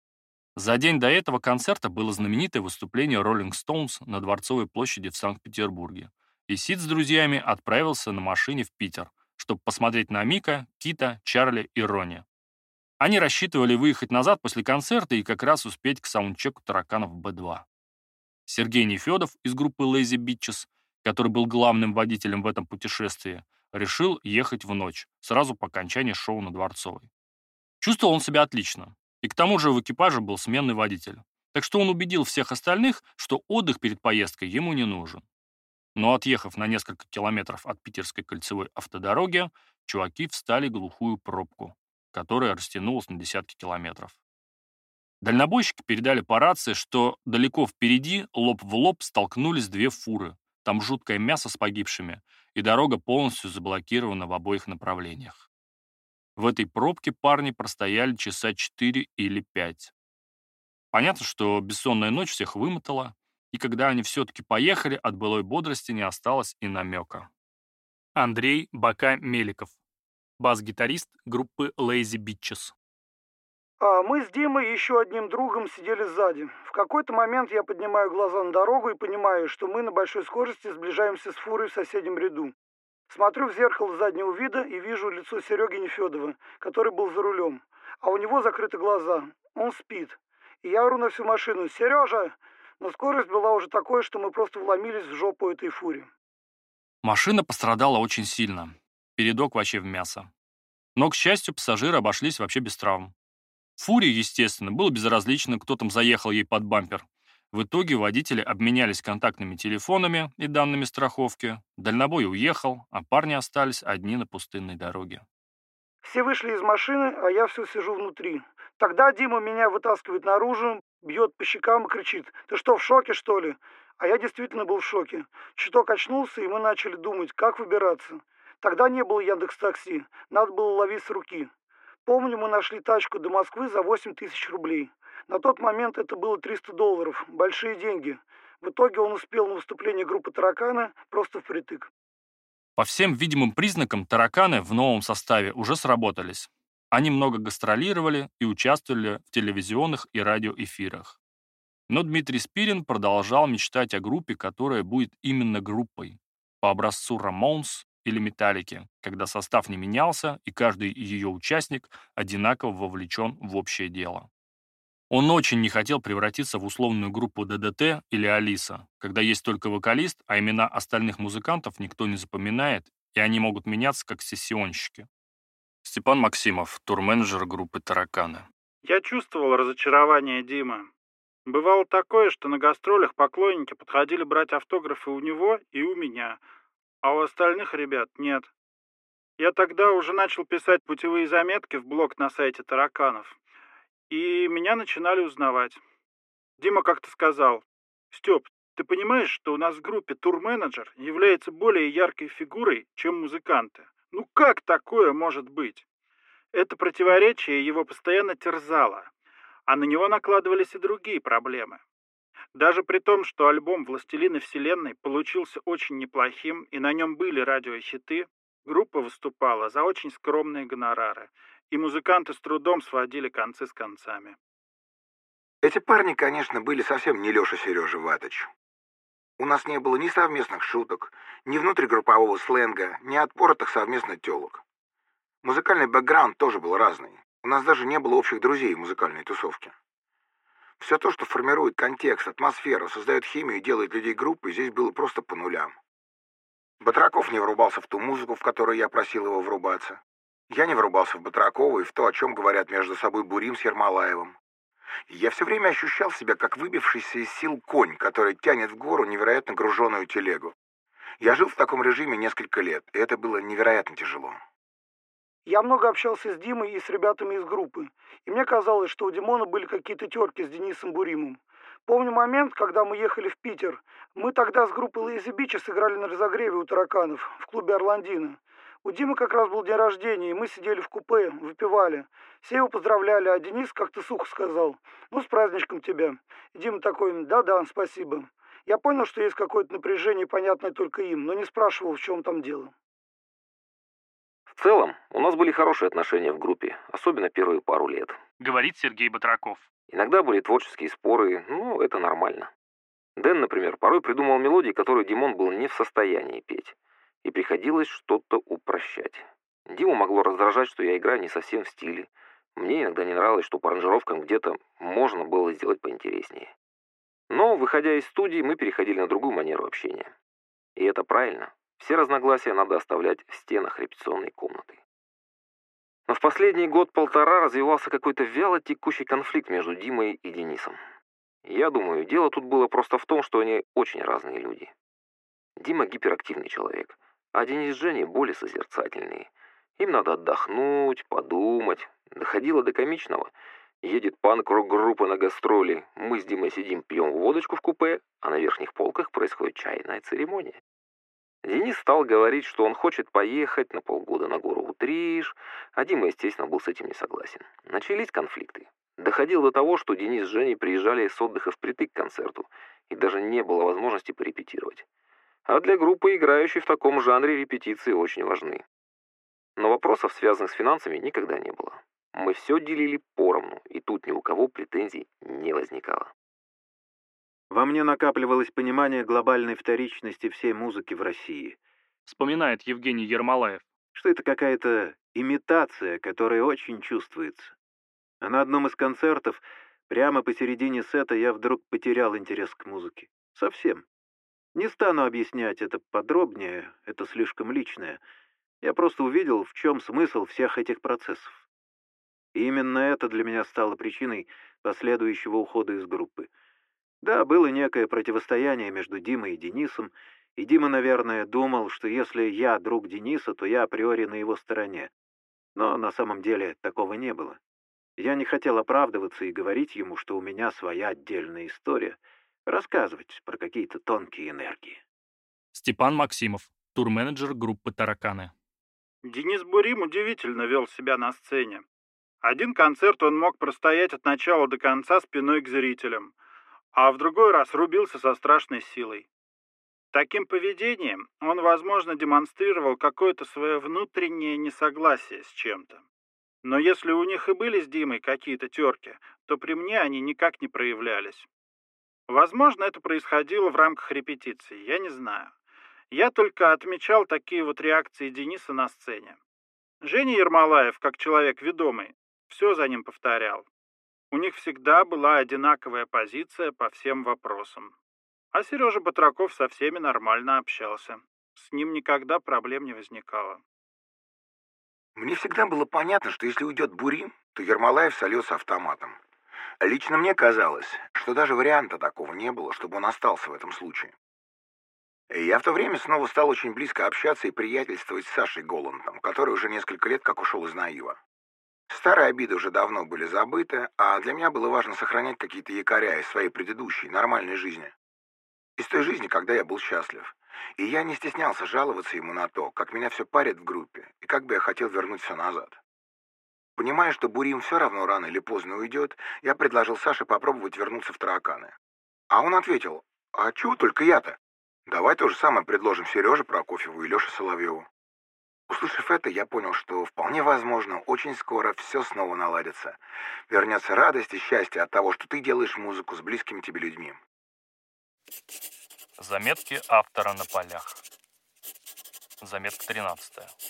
За день до этого концерта было знаменитое выступление Rolling Stones на Дворцовой площади в Санкт-Петербурге, и Сид с друзьями отправился на машине в Питер, чтобы посмотреть на Мика, Кита, Чарли и Ронни. Они рассчитывали выехать назад после концерта и как раз успеть к саундчеку «Тараканов» Б2. Сергей Нефедов из группы Lazy Bitches, который был главным водителем в этом путешествии, решил ехать в ночь, сразу по окончании шоу на Дворцовой. Чувствовал он себя отлично. И к тому же в экипаже был сменный водитель. Так что он убедил всех остальных, что отдых перед поездкой ему не нужен. Но отъехав на несколько километров от Питерской кольцевой автодороги, чуваки встали в глухую пробку, которая растянулась на десятки километров. Дальнобойщики передали по рации, что далеко впереди лоб в лоб столкнулись две фуры. Там жуткое мясо с погибшими, и дорога полностью заблокирована в обоих направлениях. В этой пробке парни простояли часа 4 или 5. Понятно, что бессонная ночь всех вымотала, и когда они все-таки поехали, от былой бодрости не осталось и намека. Андрей Бока-Меликов, бас-гитарист группы Lazy Bitches. Мы с Димой и еще одним другом сидели сзади. В какой-то момент я поднимаю глаза на дорогу и понимаю, что мы на большой скорости сближаемся с фурой в соседнем ряду. Смотрю в зеркало заднего вида и вижу лицо Сереги Нефедова, который был за рулем. А у него закрыты глаза. Он спит. И я ору на всю машину: «Сережа!» Но скорость была уже такой, что мы просто вломились в жопу этой фуре. Машина пострадала очень сильно. Передок вообще в мясо. Но, к счастью, пассажиры обошлись вообще без травм. Фуре, естественно, было безразлично, кто там заехал ей под бампер. В итоге водители обменялись контактными телефонами и данными страховки. Дальнобой уехал, а парни остались одни на пустынной дороге. Все вышли из машины, а я все сижу внутри. Тогда Дима меня вытаскивает наружу, бьет по щекам и кричит: «Ты что, в шоке, что ли?» А я действительно был в шоке. Чуток очнулся, и мы начали думать, как выбираться. Тогда не было Яндекс.Такси, надо было ловить с руки. Помню, мы нашли тачку до Москвы за 8 тысяч рублей. На тот момент это было $300, большие деньги. В итоге он успел на выступление группы «Тараканы» просто впритык. По всем видимым признакам «Тараканы» в новом составе уже сработались. Они много гастролировали и участвовали в телевизионных и радиоэфирах. Но Дмитрий Спирин продолжал мечтать о группе, которая будет именно группой, по образцу Ramones или Металлики, когда состав не менялся и каждый ее участник одинаково вовлечен в общее дело. Он очень не хотел превратиться в условную группу ДДТ или Алиса, когда есть только вокалист, а имена остальных музыкантов никто не запоминает, и они могут меняться как сессионщики. Степан Максимов, турменеджер группы «Тараканы». Я чувствовал разочарование Димы. Бывало такое, что на гастролях поклонники подходили брать автографы у него и у меня, а у остальных ребят нет. Я тогда уже начал писать путевые заметки в блог на сайте «Тараканов», и меня начинали узнавать. Дима как-то сказал: «Степ, ты понимаешь, что у нас в группе турменеджер является более яркой фигурой, чем музыканты? Ну как такое может быть?» Это противоречие его постоянно терзало, а на него накладывались и другие проблемы. Даже при том, что альбом «Властелины Вселенной» получился очень неплохим и на нем были радиохиты, группа выступала за очень скромные гонорары, и музыканты с трудом сводили концы с концами. Эти парни, конечно, были совсем не Леша, Сережа, Ватыч. У нас не было ни совместных шуток, ни внутригруппового сленга, ни отпоротых совместно телок. Музыкальный бэкграунд тоже был разный. У нас даже не было общих друзей в музыкальной тусовке. Все то, что формирует контекст, атмосферу, создает химию и делает людей группой, здесь было просто по нулям. Батраков не врубался в ту музыку, в которую я просил его врубаться. Я не врубался в Батракова и в то, о чем говорят между собой Бурим с Ермолаевым. Я все время ощущал себя как выбившийся из сил конь, который тянет в гору невероятно груженную телегу. Я жил в таком режиме несколько лет, и это было невероятно тяжело. Я много общался с Димой и с ребятами из группы, и мне казалось, что у Димона были какие-то терки с Денисом Буримом. Помню момент, когда мы ехали в Питер. Мы тогда с группой Lazy Beach сыграли на разогреве у тараканов в клубе «Орландина». У Димы как раз был день рождения, и мы сидели в купе, выпивали. Все его поздравляли, а Денис как-то сухо сказал: «Ну, с праздничком тебя». И Дима такой: «Да-да, спасибо». Я понял, что есть какое-то напряжение, понятное только им, но не спрашивал, в чем там дело. В целом, у нас были хорошие отношения в группе, особенно первые пару лет. Говорит Сергей Батраков. Иногда были творческие споры, но это нормально. Дэн, например, порой придумал мелодии, которые Димон был не в состоянии петь, и приходилось что-то упрощать. Диму могло раздражать, что я играю не совсем в стиле. Мне иногда не нравилось, что по аранжировкам где-то можно было сделать поинтереснее. Но, выходя из студии, мы переходили на другую манеру общения. И это правильно. Все разногласия надо оставлять в стенах репетиционной комнаты. Но в последний год-полтора развивался какой-то вяло текущий конфликт между Димой и Денисом. Я думаю, дело тут было просто в том, что они очень разные люди. Дима гиперактивный человек, а Денис с Женей более созерцательные. Им надо отдохнуть, подумать. Доходило до комичного. Едет панк-рок-группа на гастроли. Мы с Димой сидим, пьем водочку в купе, а на верхних полках происходит чайная церемония. Денис стал говорить, что он хочет поехать на полгода на гору Утриш, а Дима, естественно, был с этим не согласен. Начались конфликты. Доходило до того, что Денис с Женей приезжали с отдыха впритык к концерту, и даже не было возможности порепетировать. А для группы, играющей в таком жанре, репетиции очень важны. Но вопросов, связанных с финансами, никогда не было. Мы все делили поровну, и тут ни у кого претензий не возникало. Во мне накапливалось понимание глобальной вторичности всей музыки в России. Вспоминает Евгений Ермолаев. Что это какая-то имитация, которая очень чувствуется. А на одном из концертов, прямо посередине сета, я вдруг потерял интерес к музыке. Совсем. Не стану объяснять это подробнее, это слишком личное. Я просто увидел, в чем смысл всех этих процессов. И именно это для меня стало причиной последующего ухода из группы. Да, было некое противостояние между Димой и Денисом, и Дима, наверное, думал, что если я друг Дениса, то я априори на его стороне. Но на самом деле такого не было. Я не хотел оправдываться и говорить ему, что у меня своя отдельная история, рассказывать про какие-то тонкие энергии. Степан Максимов, турменеджер группы «Тараканы». Денис Бурим удивительно вел себя на сцене. Один концерт он мог простоять от начала до конца спиной к зрителям, а в другой раз рубился со страшной силой. Таким поведением он, возможно, демонстрировал какое-то свое внутреннее несогласие с чем-то. Но если у них и были с Димой какие-то терки, то при мне они никак не проявлялись. Возможно, это происходило в рамках репетиции, я не знаю. Я только отмечал такие вот реакции Дениса на сцене. Женя Ермолаев, как человек ведомый, все за ним повторял. У них всегда была одинаковая позиция по всем вопросам. А Сережа Батраков со всеми нормально общался. С ним никогда проблем не возникало. Мне всегда было понятно, что если уйдет Бурим, то Ермолаев сольется автоматом. Лично мне казалось, что даже варианта такого не было, чтобы он остался в этом случае. И я в то время снова стал очень близко общаться и приятельствовать с Сашей Голландом, который уже несколько лет как ушел из Наива. Старые обиды уже давно были забыты, а для меня было важно сохранять какие-то якоря из своей предыдущей, нормальной жизни. Из той жизни, когда я был счастлив. И я не стеснялся жаловаться ему на то, как меня все парит в группе, и как бы я хотел вернуть все назад. Понимая, что Бурим все равно рано или поздно уйдет, я предложил Саше попробовать вернуться в тараканы. А он ответил: а чего только я-то? Давай то же самое предложим Сереже Прокофьеву и Леше Соловьеву. Услышав это, я понял, что вполне возможно, очень скоро все снова наладится. Вернется радость и счастье от того, что ты делаешь музыку с близкими тебе людьми. Заметки автора на полях. Заметка 13.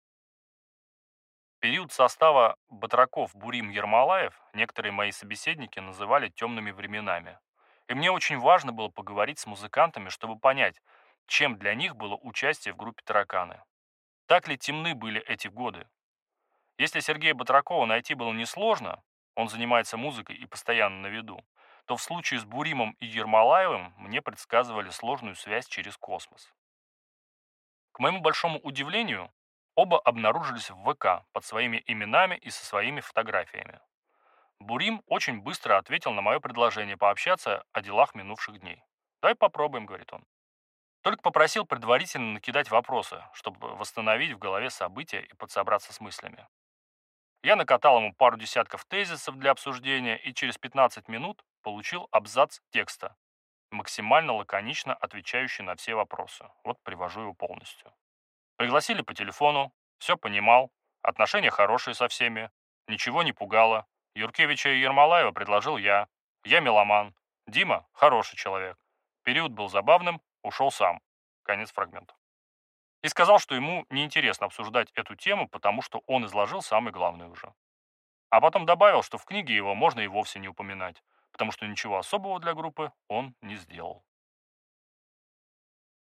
Период состава Батраков, Бурим, Ермолаев некоторые мои собеседники называли темными временами. И мне очень важно было поговорить с музыкантами, чтобы понять, чем для них было участие в группе «Тараканы». Так ли темны были эти годы? Если Сергея Батракова найти было несложно, он занимается музыкой и постоянно на виду, то в случае с Буримом и Ермолаевым мне предсказывали сложную связь через космос. К моему большому удивлению, оба обнаружились в ВК под своими именами и со своими фотографиями. Бурим очень быстро ответил на мое предложение пообщаться о делах минувших дней. «Давай попробуем», — говорит он. Только попросил предварительно накидать вопросы, чтобы восстановить в голове события и подсобраться с мыслями. Я накатал ему пару десятков тезисов для обсуждения и через 15 минут получил абзац текста, максимально лаконично отвечающий на все вопросы. Вот привожу его полностью. Пригласили по телефону, все понимал, отношения хорошие со всеми, ничего не пугало. Юркевича и Ермолаева предложил я. Я меломан. Дима хороший человек. Период был забавным, ушел сам. Конец фрагмента. И сказал, что ему неинтересно обсуждать эту тему, потому что он изложил самое главное уже. А потом добавил, что в книге его можно и вовсе не упоминать, потому что ничего особого для группы он не сделал.